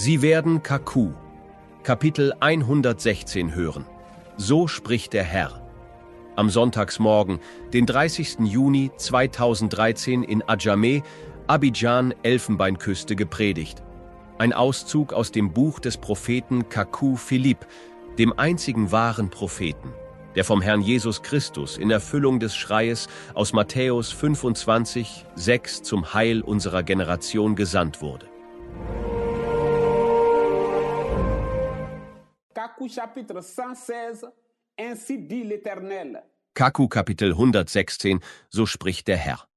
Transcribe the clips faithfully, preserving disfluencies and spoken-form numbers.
Sie werden Kaku, Kapitel hundertsechzehn hören. So spricht der Herr. Am Sonntagsmorgen, den dreißigsten Juni zweitausenddreizehn in Adjamé, Abidjan, Elfenbeinküste, gepredigt. Ein Auszug aus dem Buch des Propheten Kaku Philipp, dem einzigen wahren Propheten, der vom Herrn Jesus Christus in Erfüllung des Schreies aus Matthäus fünfundzwanzig, sechs zum Heil unserer Generation gesandt wurde. Kaku chapitre cent seize, ainsi dit l'Éternel. Kaku Kapitel hundertsechzehn, so spricht der Herr.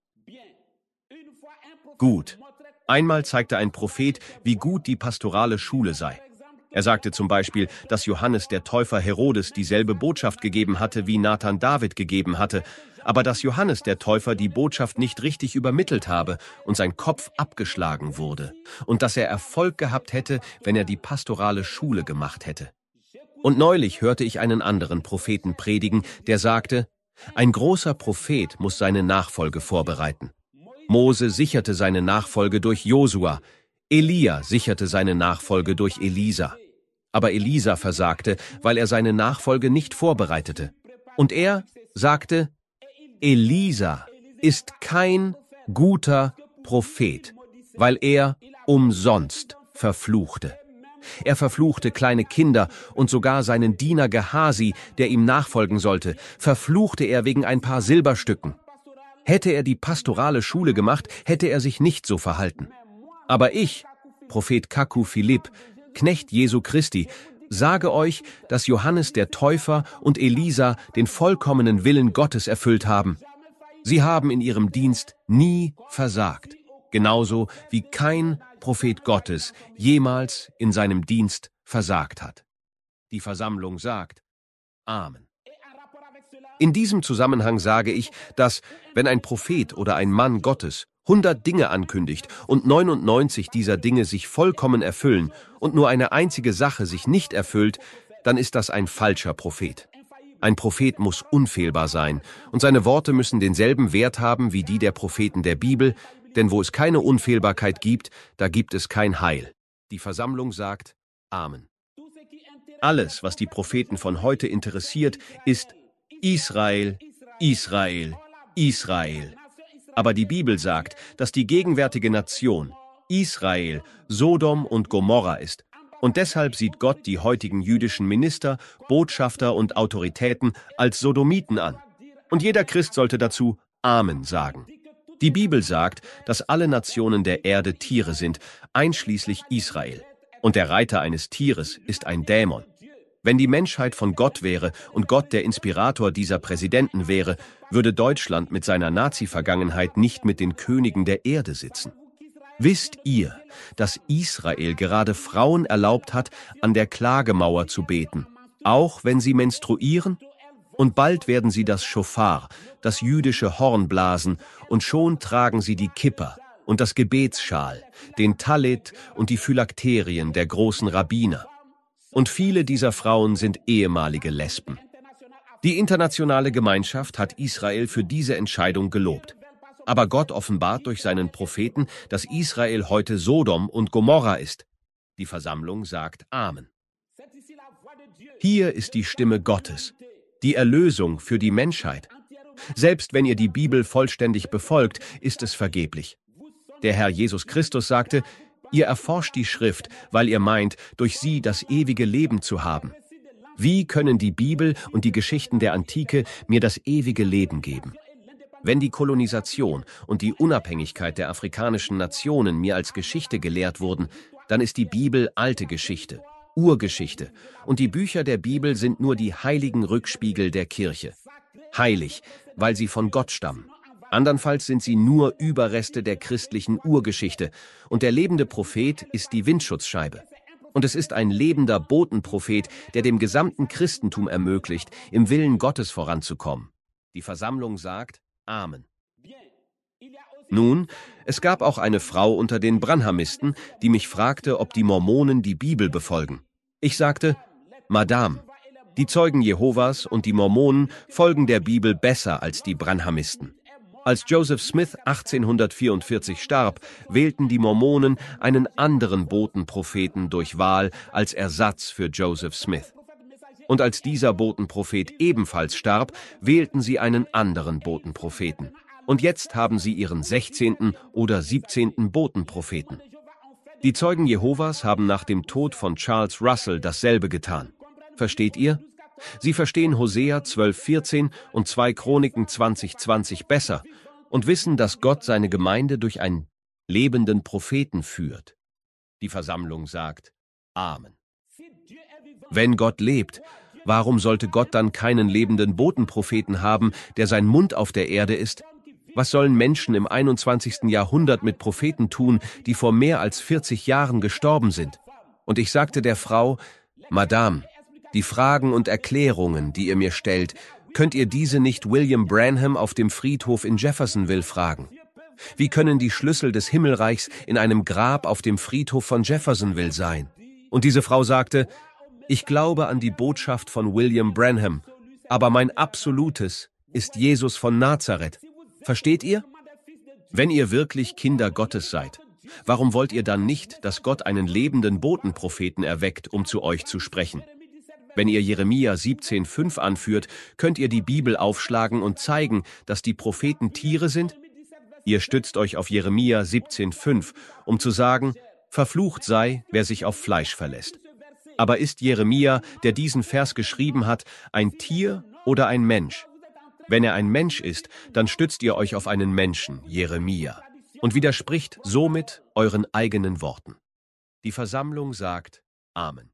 Gut. Einmal zeigte ein Prophet, wie gut die pastorale Schule sei. Er sagte zum Beispiel, dass Johannes der Täufer Herodes dieselbe Botschaft gegeben hatte, wie Nathan David gegeben hatte, aber dass Johannes der Täufer die Botschaft nicht richtig übermittelt habe und sein Kopf abgeschlagen wurde und dass er Erfolg gehabt hätte, wenn er die pastorale Schule gemacht hätte. Und neulich hörte ich einen anderen Propheten predigen, der sagte, ein großer Prophet muss seine Nachfolge vorbereiten. Mose sicherte seine Nachfolge durch Josua, Elia sicherte seine Nachfolge durch Elisa. Aber Elisa versagte, weil er seine Nachfolge nicht vorbereitete. Und er sagte, Elisa ist kein guter Prophet, weil er umsonst verfluchte. Er verfluchte kleine Kinder und sogar seinen Diener Gehasi, der ihm nachfolgen sollte, verfluchte er wegen ein paar Silberstücken. Hätte er die pastorale Schule gemacht, hätte er sich nicht so verhalten. Aber ich, Prophet Kaku Philipp, Knecht Jesu Christi, sage euch, dass Johannes der Täufer und Elisa den vollkommenen Willen Gottes erfüllt haben. Sie haben in ihrem Dienst nie versagt, genauso wie kein Prophet Gottes jemals in seinem Dienst versagt hat. Die Versammlung sagt, Amen. In diesem Zusammenhang sage ich, dass, wenn ein Prophet oder ein Mann Gottes hundert Dinge ankündigt und neunundneunzig dieser Dinge sich vollkommen erfüllen und nur eine einzige Sache sich nicht erfüllt, dann ist das ein falscher Prophet. Ein Prophet muss unfehlbar sein und seine Worte müssen denselben Wert haben wie die der Propheten der Bibel, denn wo es keine Unfehlbarkeit gibt, da gibt es kein Heil. Die Versammlung sagt Amen. Alles, was die Propheten von heute interessiert, ist Israel, Israel, Israel. Aber die Bibel sagt, dass die gegenwärtige Nation, Israel, Sodom und Gomorra ist. Und deshalb sieht Gott die heutigen jüdischen Minister, Botschafter und Autoritäten als Sodomiten an. Und jeder Christ sollte dazu Amen sagen. Die Bibel sagt, dass alle Nationen der Erde Tiere sind, einschließlich Israel. Und der Reiter eines Tieres ist ein Dämon. Wenn die Menschheit von Gott wäre und Gott der Inspirator dieser Präsidenten wäre, würde Deutschland mit seiner Nazi-Vergangenheit nicht mit den Königen der Erde sitzen. Wisst ihr, dass Israel gerade Frauen erlaubt hat, an der Klagemauer zu beten, auch wenn sie menstruieren? Und bald werden sie das Schofar, das jüdische Horn blasen, und schon tragen sie die Kippa und das Gebetsschal, den Talit und die Phylakterien der großen Rabbiner. Und viele dieser Frauen sind ehemalige Lesben. Die internationale Gemeinschaft hat Israel für diese Entscheidung gelobt. Aber Gott offenbart durch seinen Propheten, dass Israel heute Sodom und Gomorra ist. Die Versammlung sagt Amen. Hier ist die Stimme Gottes, die Erlösung für die Menschheit. Selbst wenn ihr die Bibel vollständig befolgt, ist es vergeblich. Der Herr Jesus Christus sagte, ihr erforscht die Schrift, weil ihr meint, durch sie das ewige Leben zu haben. Wie können die Bibel und die Geschichten der Antike mir das ewige Leben geben? Wenn die Kolonisation und die Unabhängigkeit der afrikanischen Nationen mir als Geschichte gelehrt wurden, dann ist die Bibel alte Geschichte, Urgeschichte, und die Bücher der Bibel sind nur die heiligen Rückspiegel der Kirche. Heilig, weil sie von Gott stammen. Andernfalls sind sie nur Überreste der christlichen Urgeschichte, und der lebende Prophet ist die Windschutzscheibe. Und es ist ein lebender Botenprophet, der dem gesamten Christentum ermöglicht, im Willen Gottes voranzukommen. Die Versammlung sagt Amen. Nun, es gab auch eine Frau unter den Branhamisten, die mich fragte, ob die Mormonen die Bibel befolgen. Ich sagte, Madame, die Zeugen Jehovas und die Mormonen folgen der Bibel besser als die Branhamisten. Als Joseph Smith achtzehnhundertvierundvierzig starb, wählten die Mormonen einen anderen Botenpropheten durch Wahl als Ersatz für Joseph Smith. Und als dieser Botenprophet ebenfalls starb, wählten sie einen anderen Botenpropheten. Und jetzt haben sie ihren sechzehnten oder siebzehnten Botenpropheten. Die Zeugen Jehovas haben nach dem Tod von Charles Russell dasselbe getan. Versteht ihr? Sie verstehen Hosea zwölf vierzehn und zwei Chroniken zwanzig zwanzig besser und wissen, dass Gott seine Gemeinde durch einen lebenden Propheten führt. Die Versammlung sagt Amen. Wenn Gott lebt, warum sollte Gott dann keinen lebenden Botenpropheten haben, der sein Mund auf der Erde ist? Was sollen Menschen im einundzwanzigsten Jahrhundert mit Propheten tun, die vor mehr als vierzig Jahren gestorben sind? Und ich sagte der Frau, Madame, die Fragen und Erklärungen, die ihr mir stellt, könnt ihr diese nicht William Branham auf dem Friedhof in Jeffersonville fragen? Wie können die Schlüssel des Himmelreichs in einem Grab auf dem Friedhof von Jeffersonville sein? Und diese Frau sagte, ich glaube an die Botschaft von William Branham, aber mein absolutes ist Jesus von Nazareth. Versteht ihr? Wenn ihr wirklich Kinder Gottes seid, warum wollt ihr dann nicht, dass Gott einen lebenden Botenpropheten erweckt, um zu euch zu sprechen? Wenn ihr Jeremia siebzehn fünf anführt, könnt ihr die Bibel aufschlagen und zeigen, dass die Propheten Tiere sind? Ihr stützt euch auf Jeremia siebzehn fünf, um zu sagen, verflucht sei, wer sich auf Fleisch verlässt. Aber ist Jeremia, der diesen Vers geschrieben hat, ein Tier oder ein Mensch? Wenn er ein Mensch ist, dann stützt ihr euch auf einen Menschen, Jeremia, und widerspricht somit euren eigenen Worten. Die Versammlung sagt Amen.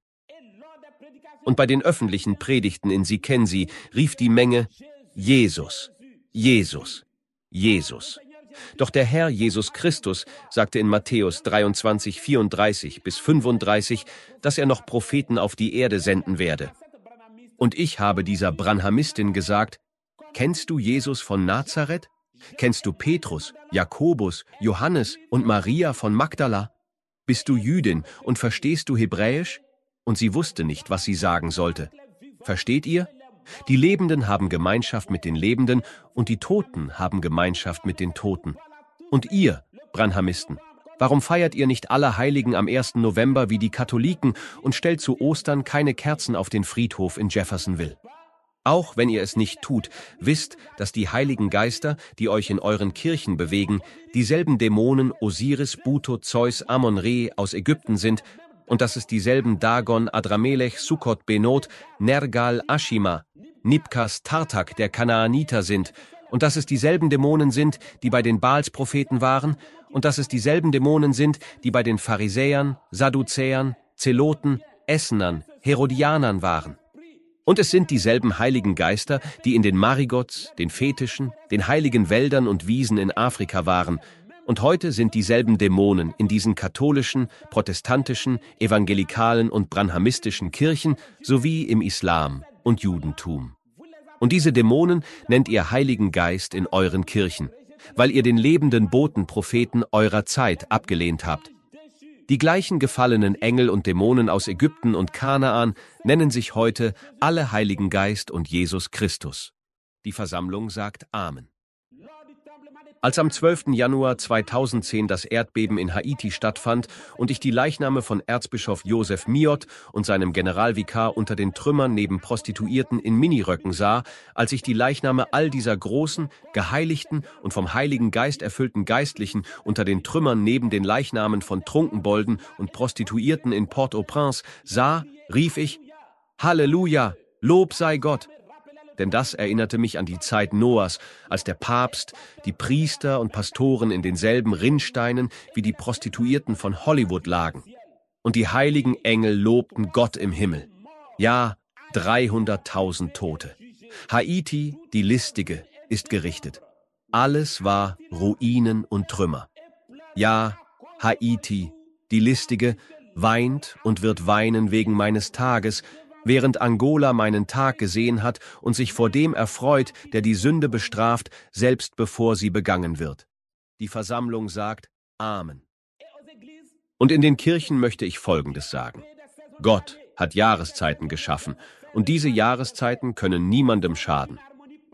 Und bei den öffentlichen Predigten in Sikensi rief die Menge Jesus, Jesus, Jesus. Doch der Herr Jesus Christus sagte in Matthäus dreiundzwanzig, vierunddreißig bis fünfunddreißig, dass er noch Propheten auf die Erde senden werde. Und ich habe dieser Branhamistin gesagt, kennst du Jesus von Nazareth? Kennst du Petrus, Jakobus, Johannes und Maria von Magdala? Bist du Jüdin und verstehst du Hebräisch? Und sie wusste nicht, was sie sagen sollte. Versteht ihr? Die Lebenden haben Gemeinschaft mit den Lebenden und die Toten haben Gemeinschaft mit den Toten. Und ihr, Branhamisten, warum feiert ihr nicht alle Heiligen am ersten November wie die Katholiken und stellt zu Ostern keine Kerzen auf den Friedhof in Jeffersonville? Auch wenn ihr es nicht tut, wisst, dass die heiligen Geister, die euch in euren Kirchen bewegen, dieselben Dämonen Osiris, Buto, Zeus, Amon-Re aus Ägypten sind und dass es dieselben Dagon, Adramelech, Sukkot, Benot, Nergal, Ashima, Nibkas, Tartak der Kanaaniter sind und dass es dieselben Dämonen sind, die bei den Baals-Propheten waren und dass es dieselben Dämonen sind, die bei den Pharisäern, Sadduzäern, Zeloten, Essenern, Herodianern waren. Und es sind dieselben heiligen Geister, die in den Marigots, den Fetischen, den heiligen Wäldern und Wiesen in Afrika waren. Und heute sind dieselben Dämonen in diesen katholischen, protestantischen, evangelikalen und branhamistischen Kirchen sowie im Islam und Judentum. Und diese Dämonen nennt ihr Heiligen Geist in euren Kirchen, weil ihr den lebenden Botenpropheten eurer Zeit abgelehnt habt. Die gleichen gefallenen Engel und Dämonen aus Ägypten und Kanaan nennen sich heute alle Heiligen Geist und Jesus Christus. Die Versammlung sagt Amen. Als am zwölften Januar zweitausendzehn das Erdbeben in Haiti stattfand und ich die Leichname von Erzbischof Joseph Miot und seinem Generalvikar unter den Trümmern neben Prostituierten in Miniröcken sah, als ich die Leichname all dieser großen, geheiligten und vom Heiligen Geist erfüllten Geistlichen unter den Trümmern neben den Leichnamen von Trunkenbolden und Prostituierten in Port-au-Prince sah, rief ich, Halleluja, Lob sei Gott! Denn das erinnerte mich an die Zeit Noahs, als der Papst, die Priester und Pastoren in denselben Rinnsteinen wie die Prostituierten von Hollywood lagen. Und die heiligen Engel lobten Gott im Himmel. Ja, dreihunderttausend Tote. Haiti, die Listige, ist gerichtet. Alles war Ruinen und Trümmer. Ja, Haiti, die Listige, weint und wird weinen wegen meines Tages, während Angola meinen Tag gesehen hat und sich vor dem erfreut, der die Sünde bestraft, selbst bevor sie begangen wird. Die Versammlung sagt Amen. Und in den Kirchen möchte ich Folgendes sagen. Gott hat Jahreszeiten geschaffen, und diese Jahreszeiten können niemandem schaden.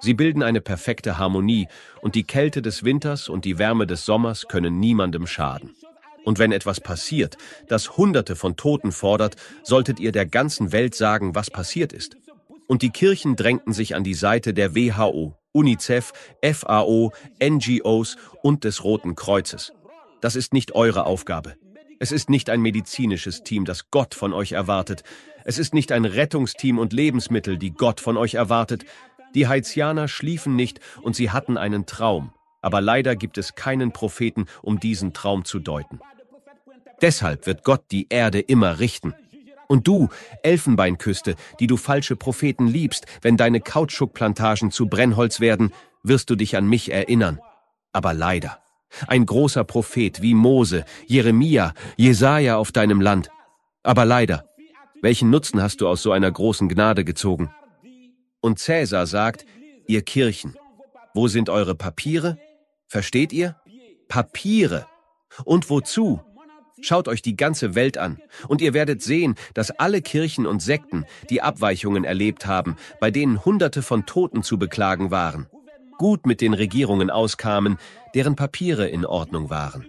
Sie bilden eine perfekte Harmonie, und die Kälte des Winters und die Wärme des Sommers können niemandem schaden. Und wenn etwas passiert, das Hunderte von Toten fordert, solltet ihr der ganzen Welt sagen, was passiert ist. Und die Kirchen drängten sich an die Seite der W H O, UNICEF, F A O, N G Os und des Roten Kreuzes. Das ist nicht eure Aufgabe. Es ist nicht ein medizinisches Team, das Gott von euch erwartet. Es ist nicht ein Rettungsteam und Lebensmittel, die Gott von euch erwartet. Die Haitianer schliefen nicht und sie hatten einen Traum. Aber leider gibt es keinen Propheten, um diesen Traum zu deuten. Deshalb wird Gott die Erde immer richten. Und du, Elfenbeinküste, die du falsche Propheten liebst, wenn deine Kautschukplantagen zu Brennholz werden, wirst du dich an mich erinnern. Aber leider. Ein großer Prophet wie Mose, Jeremia, Jesaja auf deinem Land. Aber leider. Welchen Nutzen hast du aus so einer großen Gnade gezogen? Und Cäsar sagt, ihr Kirchen, wo sind eure Papiere? Versteht ihr? Papiere. Und wozu? Schaut euch die ganze Welt an, und ihr werdet sehen, dass alle Kirchen und Sekten, die Abweichungen erlebt haben, bei denen Hunderte von Toten zu beklagen waren, gut mit den Regierungen auskamen, deren Papiere in Ordnung waren.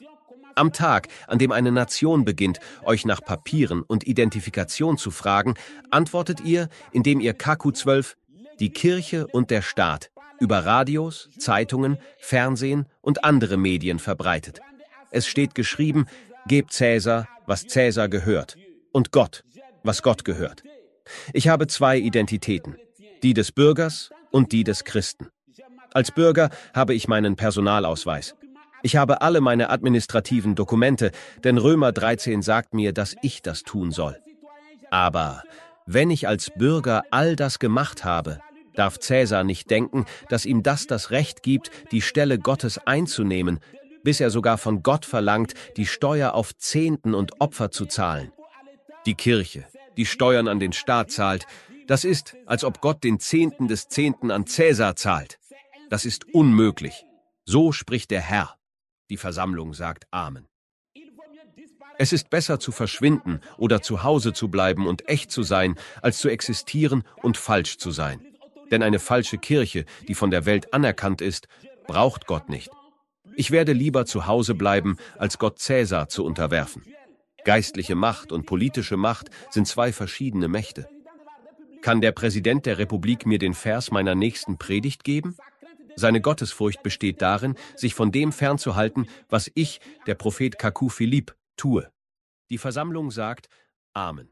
Am Tag, an dem eine Nation beginnt, euch nach Papieren und Identifikation zu fragen, antwortet ihr, indem ihr K Q zwölf, die Kirche und der Staat, über Radios, Zeitungen, Fernsehen und andere Medien verbreitet. Es steht geschrieben, gebt Cäsar, was Cäsar gehört, und Gott, was Gott gehört. Ich habe zwei Identitäten, die des Bürgers und die des Christen. Als Bürger habe ich meinen Personalausweis. Ich habe alle meine administrativen Dokumente, denn Römer dreizehn sagt mir, dass ich das tun soll. Aber wenn ich als Bürger all das gemacht habe, darf Cäsar nicht denken, dass ihm das das Recht gibt, die Stelle Gottes einzunehmen, bis er sogar von Gott verlangt, die Steuer auf Zehnten und Opfer zu zahlen. Die Kirche, die Steuern an den Staat zahlt, das ist, als ob Gott den Zehnten des Zehnten an Cäsar zahlt. Das ist unmöglich. So spricht der Herr. Die Versammlung sagt Amen. Es ist besser zu verschwinden oder zu Hause zu bleiben und echt zu sein, als zu existieren und falsch zu sein. Denn eine falsche Kirche, die von der Welt anerkannt ist, braucht Gott nicht. Ich werde lieber zu Hause bleiben, als Gott Cäsar zu unterwerfen. Geistliche Macht und politische Macht sind zwei verschiedene Mächte. Kann der Präsident der Republik mir den Vers meiner nächsten Predigt geben? Seine Gottesfurcht besteht darin, sich von dem fernzuhalten, was ich, der Prophet K Q Philipp, tue. Die Versammlung sagt Amen.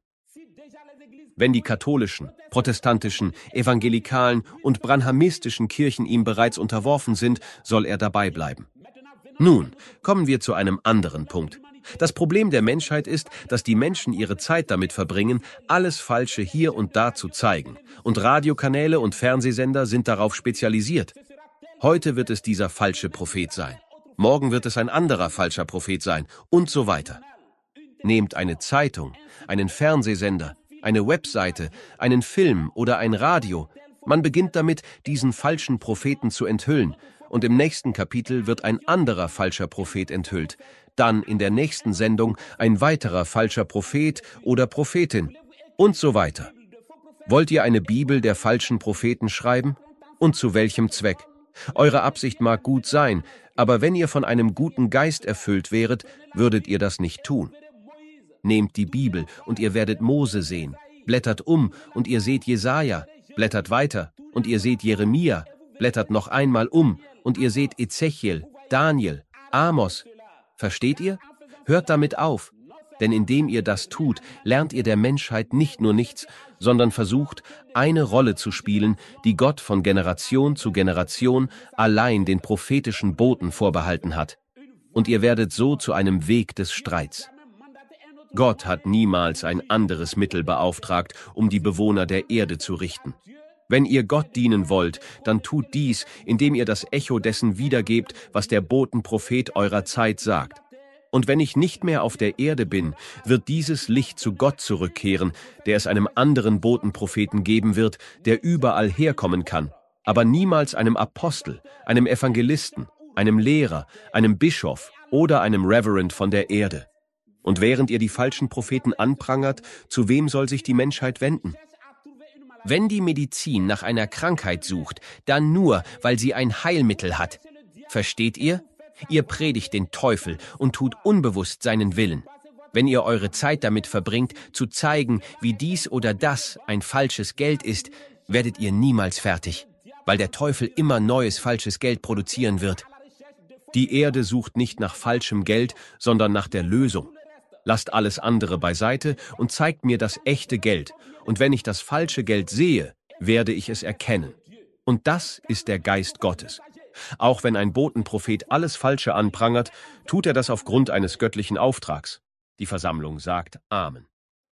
Wenn die katholischen, protestantischen, evangelikalen und branhamistischen Kirchen ihm bereits unterworfen sind, soll er dabei bleiben. Nun, kommen wir zu einem anderen Punkt. Das Problem der Menschheit ist, dass die Menschen ihre Zeit damit verbringen, alles Falsche hier und da zu zeigen. Und Radiokanäle und Fernsehsender sind darauf spezialisiert. Heute wird es dieser falsche Prophet sein. Morgen wird es ein anderer falscher Prophet sein und so weiter. Nehmt eine Zeitung, einen Fernsehsender, eine Webseite, einen Film oder ein Radio. Man beginnt damit, diesen falschen Propheten zu enthüllen. Und im nächsten Kapitel wird ein anderer falscher Prophet enthüllt. Dann in der nächsten Sendung ein weiterer falscher Prophet oder Prophetin und so weiter. Wollt ihr eine Bibel der falschen Propheten schreiben? Und zu welchem Zweck? Eure Absicht mag gut sein, aber wenn ihr von einem guten Geist erfüllt wäret, würdet ihr das nicht tun. Nehmt die Bibel und ihr werdet Mose sehen. Blättert um und ihr seht Jesaja. Blättert weiter und ihr seht Jeremia. Blättert noch einmal um und ihr seht Ezechiel, Daniel, Amos. Versteht ihr? Hört damit auf. Denn indem ihr das tut, lernt ihr der Menschheit nicht nur nichts, sondern versucht, eine Rolle zu spielen, die Gott von Generation zu Generation allein den prophetischen Boten vorbehalten hat. Und ihr werdet so zu einem Weg des Streits. Gott hat niemals ein anderes Mittel beauftragt, um die Bewohner der Erde zu richten. Wenn ihr Gott dienen wollt, dann tut dies, indem ihr das Echo dessen wiedergebt, was der Botenprophet eurer Zeit sagt. Und wenn ich nicht mehr auf der Erde bin, wird dieses Licht zu Gott zurückkehren, der es einem anderen Botenpropheten geben wird, der überall herkommen kann, aber niemals einem Apostel, einem Evangelisten, einem Lehrer, einem Bischof oder einem Reverend von der Erde. Und während ihr die falschen Propheten anprangert, zu wem soll sich die Menschheit wenden? Wenn die Medizin nach einer Krankheit sucht, dann nur, weil sie ein Heilmittel hat. Versteht ihr? Ihr predigt den Teufel und tut unbewusst seinen Willen. Wenn ihr eure Zeit damit verbringt, zu zeigen, wie dies oder das ein falsches Geld ist, werdet ihr niemals fertig, weil der Teufel immer neues falsches Geld produzieren wird. Die Erde sucht nicht nach falschem Geld, sondern nach der Lösung. Lasst alles andere beiseite und zeigt mir das echte Geld. Und wenn ich das falsche Geld sehe, werde ich es erkennen. Und das ist der Geist Gottes. Auch wenn ein Botenprophet alles Falsche anprangert, tut er das aufgrund eines göttlichen Auftrags. Die Versammlung sagt Amen.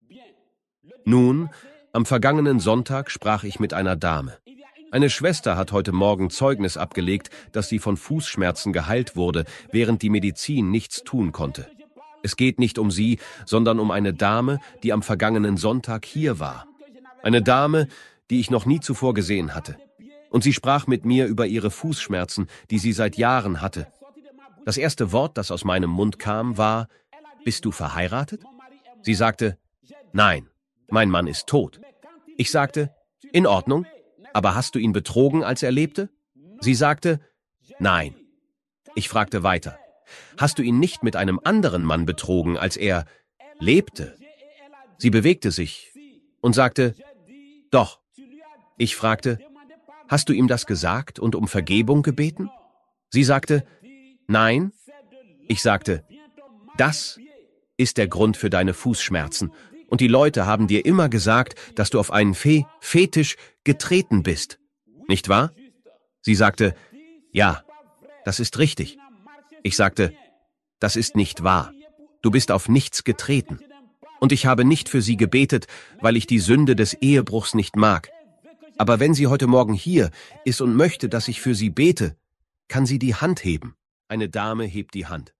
Nun, am vergangenen Sonntag sprach ich mit einer Dame. Eine Schwester hat heute Morgen Zeugnis abgelegt, dass sie von Fußschmerzen geheilt wurde, während die Medizin nichts tun konnte. Es geht nicht um sie, sondern um eine Dame, die am vergangenen Sonntag hier war. Eine Dame, die ich noch nie zuvor gesehen hatte. Und sie sprach mit mir über ihre Fußschmerzen, die sie seit Jahren hatte. Das erste Wort, das aus meinem Mund kam, war: Bist du verheiratet? Sie sagte: Nein, mein Mann ist tot. Ich sagte: In Ordnung, aber hast du ihn betrogen, als er lebte? Sie sagte: Nein. Ich fragte weiter: Hast du ihn nicht mit einem anderen Mann betrogen, als er lebte? Sie bewegte sich und sagte: Doch. Ich fragte: Hast du ihm das gesagt und um Vergebung gebeten? Sie sagte: Nein. Ich sagte: Das ist der Grund für deine Fußschmerzen. Und die Leute haben dir immer gesagt, dass du auf einen Fe Fetisch getreten bist. Nicht wahr? Sie sagte: Ja, das ist richtig. Ich sagte: Das ist nicht wahr. Du bist auf nichts getreten. Und ich habe nicht für sie gebetet, weil ich die Sünde des Ehebruchs nicht mag. Aber wenn sie heute Morgen hier ist und möchte, dass ich für sie bete, kann sie die Hand heben. Eine Dame hebt die Hand.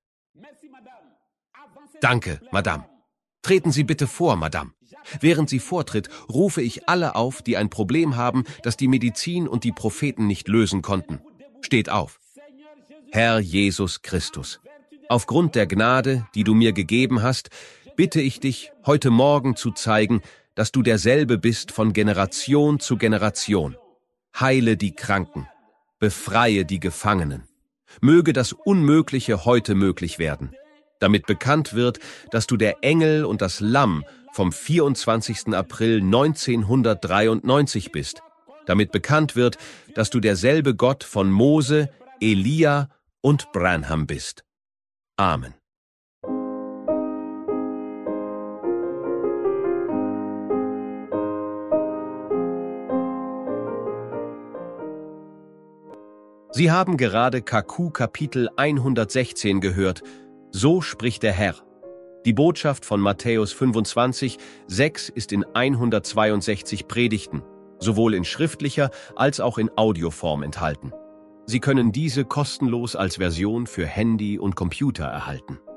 Danke, Madame. Treten Sie bitte vor, Madame. Während sie vortritt, rufe ich alle auf, die ein Problem haben, das die Medizin und die Propheten nicht lösen konnten. Steht auf. Herr Jesus Christus, aufgrund der Gnade, die du mir gegeben hast, bitte ich dich, heute Morgen zu zeigen, dass du derselbe bist von Generation zu Generation. Heile die Kranken, befreie die Gefangenen. Möge das Unmögliche heute möglich werden, damit bekannt wird, dass du der Engel und das Lamm vom vierundzwanzigsten April neunzehnhundertdreiundneunzig bist, damit bekannt wird, dass du derselbe Gott von Mose, Elia und Branham bist. Amen. Sie haben gerade K Q Kapitel hundertsechzehn gehört. So spricht der Herr. Die Botschaft von Matthäus fünfundzwanzig, sechs ist in hundertzweiundsechzig Predigten, sowohl in schriftlicher als auch in Audioform enthalten. Sie können diese kostenlos als Version für Handy und Computer erhalten.